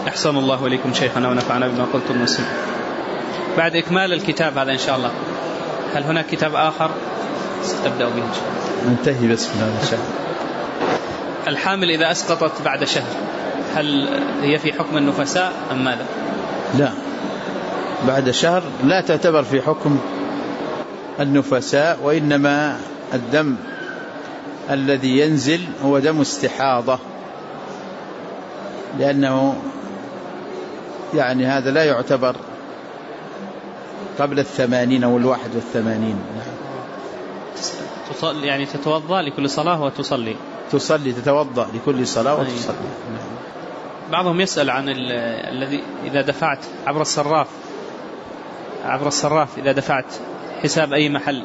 أحسن الله إليكم شيخنا ونفعنا بما قلتم وسمعنا. بعد إكمال الكتاب هذا إن شاء الله، هل هناك كتاب آخر ستبدأ به إن شاء الله؟ ننتهي بسم الله إن شاء الله. الحامل إذا أسقطت بعد شهر هل هي في حكم النفساء أم ماذا؟ لا، بعد شهر لا تعتبر في حكم النفساء، وإنما الدم الذي ينزل هو دم استحاضة، لأنه يعني هذا لا يعتبر قبل 80 أو 81. يعني تتوضأ لكل صلاة وتصلي؟ تتوضأ لكل صلاة وتصلي. بعضهم يسأل عن الذي إذا دفعت عبر الصراف إذا دفعت حساب أي محل،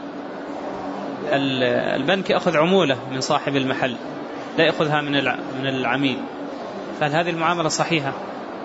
البنك يأخذ عمولة من صاحب المحل لا يأخذها من العميل، فهل هذه المعاملة صحيحة؟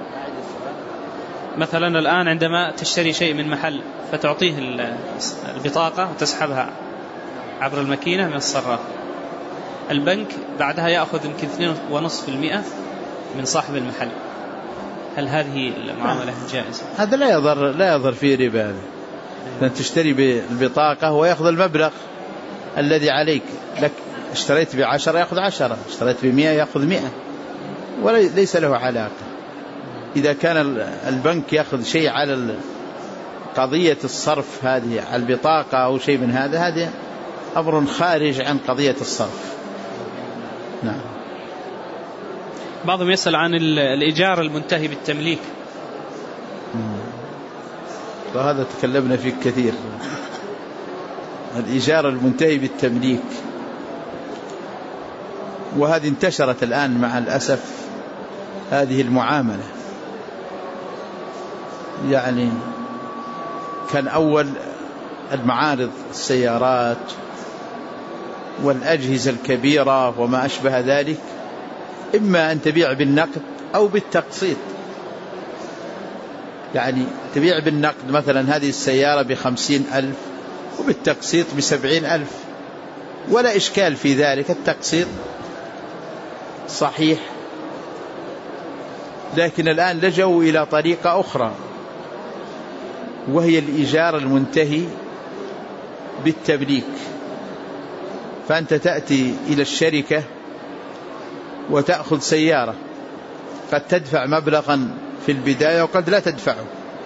مثلا الآن عندما تشتري شيء من محل فتعطيه البطاقة وتسحبها عبر الماكينة من الصراف، البنك بعدها يأخذ يمكن 2.5% من صاحب المحل، هل هذه المعاملة جائزة؟ هذا لا يضر فيه ربا. أن تشتري بالبطاقة ويأخذ المبلغ الذي عليك، لك اشتريت ب10 يأخذ 10، اشتريت ب100 يأخذ 100، وليس له علاقة. إذا كان البنك يأخذ شيء على قضية الصرف هذه على البطاقة أو شيء من هذا أمر خارج عن قضية الصرف. نعم. بعضهم يسأل عن الإيجار المنتهي بالتمليك، وهذا تكلمنا فيه كثير. الإيجار المنتهي بالتمليك، وهذه انتشرت الآن مع الأسف هذه المعاملة. يعني كان أول المعارض السيارات والأجهزة الكبيرة وما أشبه ذلك إما أن تبيع بالنقد أو بالتقسيط. يعني تبيع بالنقد مثلا هذه السيارة ب50,000 وبالتقسيط ب70,000، ولا إشكال في ذلك، التقسيط صحيح. لكن الآن لجوا إلى طريقة أخرى، وهي الإيجار المنتهي بالتمليك. فأنت تأتي إلى الشركة وتأخذ سيارة، قد تدفع مبلغا في البداية وقد لا تدفعه،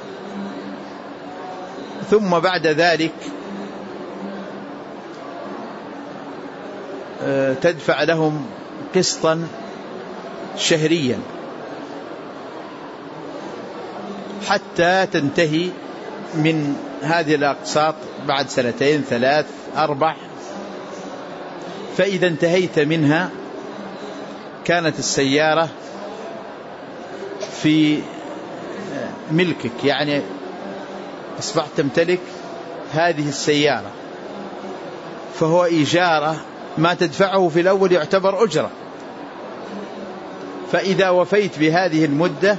ثم بعد ذلك تدفع لهم قسطا شهريا حتى تنتهي من هذه الأقساط بعد 2 3 4. فإذا انتهيت منها كانت السيارة في ملكك، يعني أصبحت تمتلك هذه السيارة، فهو إيجارة، ما تدفعه في الأول يعتبر أجرة. فإذا وفيت بهذه المدة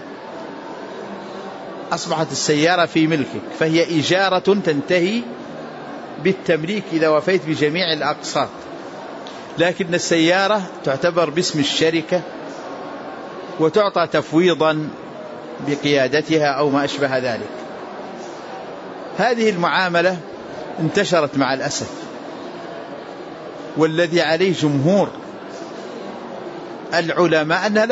أصبحت السيارة في ملكك، فهي إيجارة تنتهي بالتمليك إذا وفيت بجميع الأقساط. لكن السيارة تعتبر باسم الشركة وتعطى تفويضا بقيادتها أو ما أشبه ذلك. هذه المعاملة انتشرت مع الأسف، والذي عليه جمهور العلماء أنها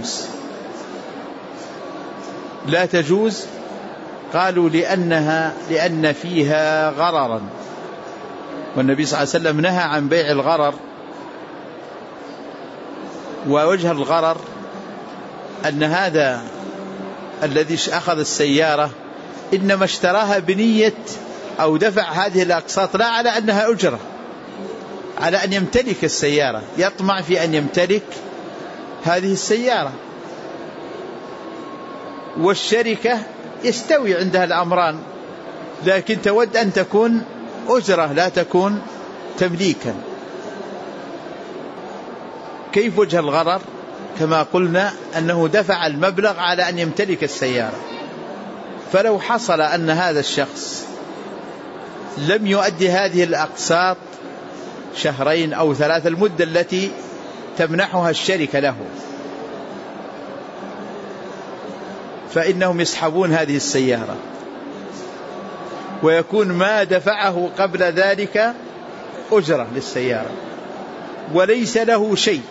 لا تجوز. قالوا لأن فيها غررا، والنبي صلى الله عليه وسلم نهى عن بيع الغرر. ووجه الغرر أن هذا الذي أخذ السيارة إنما اشتراها بنية أو دفع هذه الأقساط لا على أنها أجرة، على أن يمتلك السيارة، يطمع في أن يمتلك هذه السيارة. والشركة يستوي عندها الأمران، لكن تود أن تكون أجرة لا تكون تمليكا. كيف وجه الغرر؟ كما قلنا أنه دفع المبلغ على أن يمتلك السيارة، فلو حصل أن هذا الشخص لم يؤدي هذه الأقساط 2 أو 3 المدة التي تمنحها الشركة له، فإنهم يسحبون هذه السيارة، ويكون ما دفعه قبل ذلك أجرة للسيارة وليس له شيء.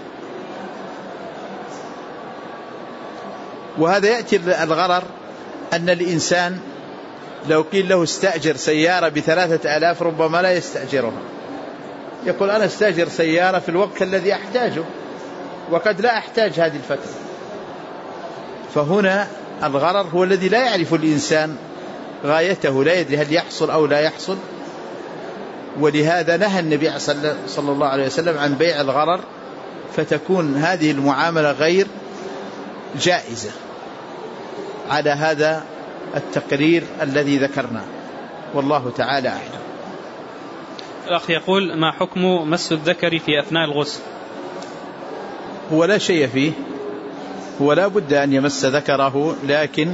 وهذا يأتي الغرر أن الإنسان لو قيل له استأجر سيارة ب3,000 ربما لا يستأجرها، يقول أنا استأجر سيارة في الوقت الذي أحتاجه وقد لا أحتاج هذه الفترة. فهنا الغرر هو الذي لا يعرف الإنسان غايته، لا يدري هل يحصل أو لا يحصل. ولهذا نهى النبي صلى الله عليه وسلم عن بيع الغرر، فتكون هذه المعاملة غير جائزة على هذا التقرير الذي ذكرناه، والله تعالى أعلم. الأخ يقول: ما حكم مس الذكر في أثناء الغسل؟ هو لا شيء فيه، هو لا بد أن يمس ذكره، لكن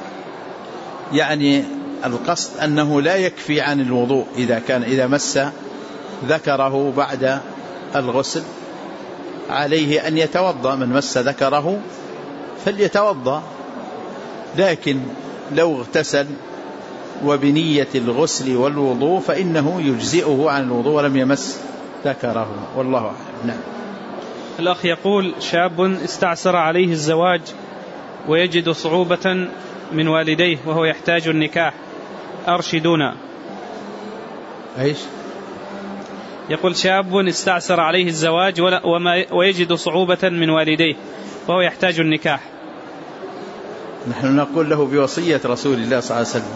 يعني القصد أنه لا يكفي عن الوضوء. إذا مس ذكره بعد الغسل عليه أن يتوضأ، من مس ذكره فليتوضأ. لكن لو اغتسل وبنية الغسل والوضوء فإنه يجزئه عن الوضوء ولم يمس ذكره، والله أعلم. نعم. الأخ يقول: شاب استعسر عليه الزواج ويجد صعوبة من والديه وهو يحتاج النكاح، أرشدونا. إيش؟ يقول: شاب استعسر عليه الزواج ويجد صعوبة من والديه وهو يحتاج النكاح. نحن نقول له بوصية رسول الله صلى الله عليه وسلم: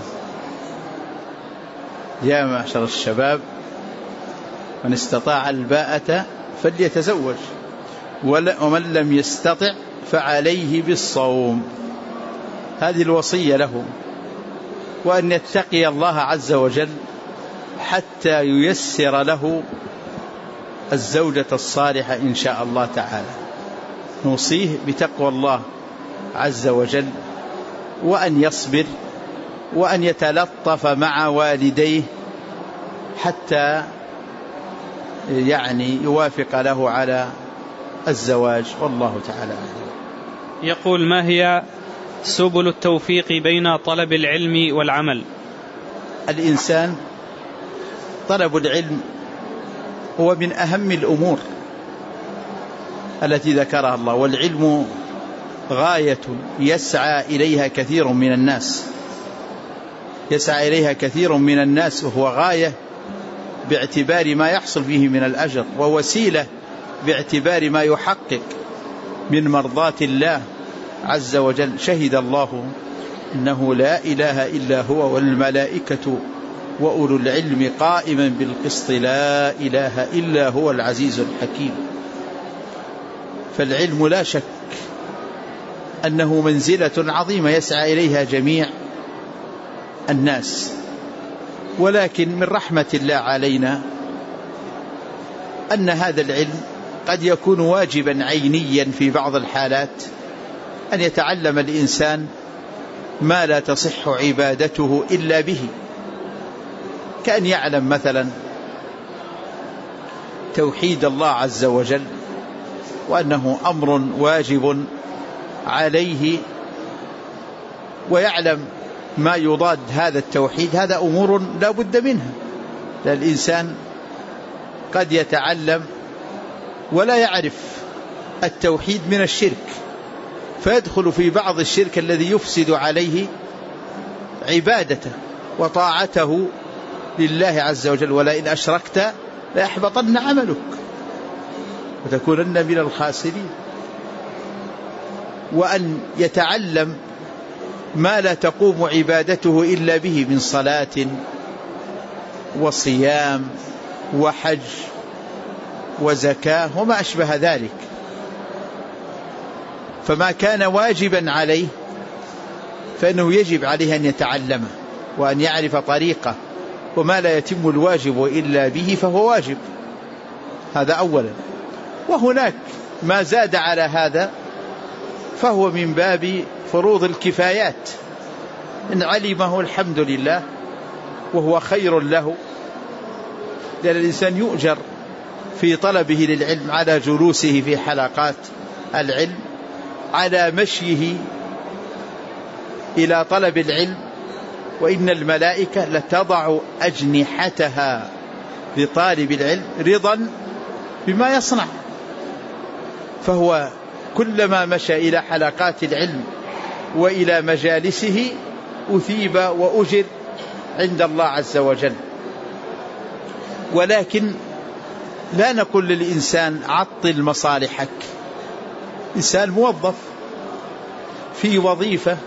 يا معشر الشباب من استطاع الباءة فليتزوج، ومن لم يستطع فعليه بالصوم. هذه الوصية له، وأن يتقي الله عز وجل حتى ييسر له الزوجة الصالحة إن شاء الله تعالى. نوصيه بتقوى الله عز وجل، وأن يصبر، وأن يتلطف مع والديه حتى يعني يوافق له على الزواج، والله تعالى أعلم. يقول: ما هي سبل التوفيق بين طلب العلم والعمل؟ الإنسان طلب العلم هو من أهم الأمور التي ذكرها الله، والعلم غاية يسعى إليها كثير من الناس، يسعى إليها كثير من الناس، وهو غاية باعتبار ما يحصل فيه من الأجر، ووسيلة باعتبار ما يحقق من مرضات الله عز وجل. شهد الله إنه لا إله إلا هو والملائكة وأولو العلم قائما بالقسط لا إله إلا هو العزيز الحكيم. فالعلم لا شك أنه منزلة عظيمة يسعى إليها جميع الناس، ولكن من رحمة الله علينا أن هذا العلم قد يكون واجبا عينيا في بعض الحالات، أن يتعلم الإنسان ما لا تصح عبادته إلا به، كأن يعلم مثلا توحيد الله عز وجل وأنه أمر واجب عليه، ويعلم ما يضاد هذا التوحيد. هذا أمور لا بد منها. الإنسان قد يتعلم ولا يعرف التوحيد من الشرك، فيدخل في بعض الشرك الذي يفسد عليه عبادته وطاعته لله عز وجل: ولئن أشركت ليحبطن عملك وتكونن من الخاسرين. وأن يتعلم ما لا تقوم عبادته إلا به من صلاة وصيام وحج وزكاة وما أشبه ذلك. فما كان واجبا عليه فإنه يجب عليه أن يتعلمه وأن يعرف طريقه، وما لا يتم الواجب إلا به فهو واجب. هذا أولا. وهناك ما زاد على هذا فهو من باب فروض الكفايات، إن علمه الحمد لله وهو خير له، لأن الإنسان يؤجر في طلبه للعلم على جلوسه في حلقات العلم، على مشيه إلى طلب العلم، وإن الملائكة لتضع أجنحتها لطالب العلم رضا بما يصنع. فهو كلما مشى إلى حلقات العلم وإلى مجالسه أثيب وأجر عند الله عز وجل. ولكن لا نقول للإنسان عطل مصالحك. إنسان موظف في وظيفة،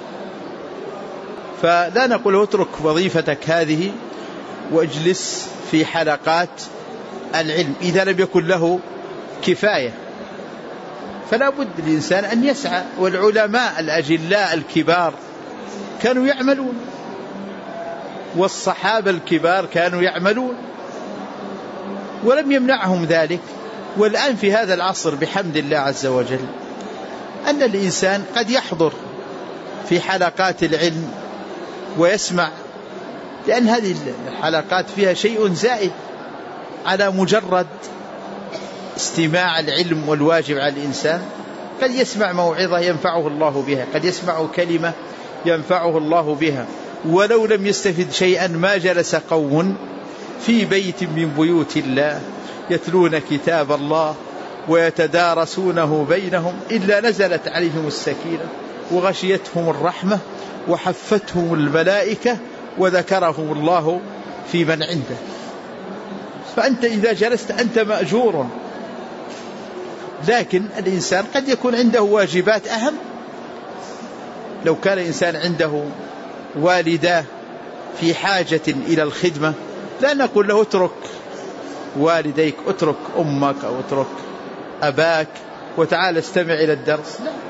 فلا نقول اترك وظيفتك هذه واجلس في حلقات العلم إذا لم يكن له كفاية. فلا بد الإنسان أن يسعى. والعلماء الأجلاء الكبار كانوا يعملون، والصحابة الكبار كانوا يعملون ولم يمنعهم ذلك. والآن في هذا العصر بحمد الله عز وجل أن الإنسان قد يحضر في حلقات العلم ويسمع، لأن هذه الحلقات فيها شيء زائد على مجرد استماع العلم. والواجب على الإنسان قد يسمع موعظة ينفعه الله بها، قد يسمع كلمة ينفعه الله بها، ولو لم يستفد شيئا ما جلس قوم في بيت من بيوت الله يتلون كتاب الله ويتدارسونه بينهم إلا نزلت عليهم السكينة وغشيتهم الرحمة وحفتهم الملائكة وذكرهم الله في من عنده. فأنت إذا جلست أنت مأجور. لكن الإنسان قد يكون عنده واجبات أهم. لو كان الإنسان عنده والداه في حاجة إلى الخدمة لا نقول له اترك والديك، اترك أمك أو اترك أباك وتعال استمع إلى الدرس. لا،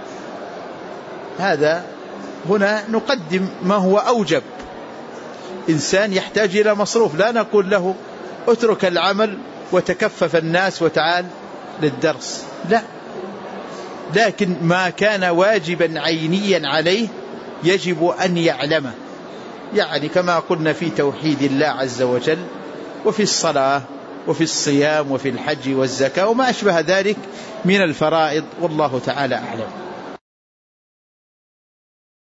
هذا هنا نقدم ما هو أوجب. إنسان يحتاج إلى مصروف، لا نقول له اترك العمل وتكفف الناس وتعال للدرس، لا. لكن ما كان واجبا عينيا عليه يجب أن يعلمه، يعني كما قلنا في توحيد الله عز وجل وفي الصلاة وفي الصيام وفي الحج والزكاة وما أشبه ذلك من الفرائض، والله تعالى أعلم.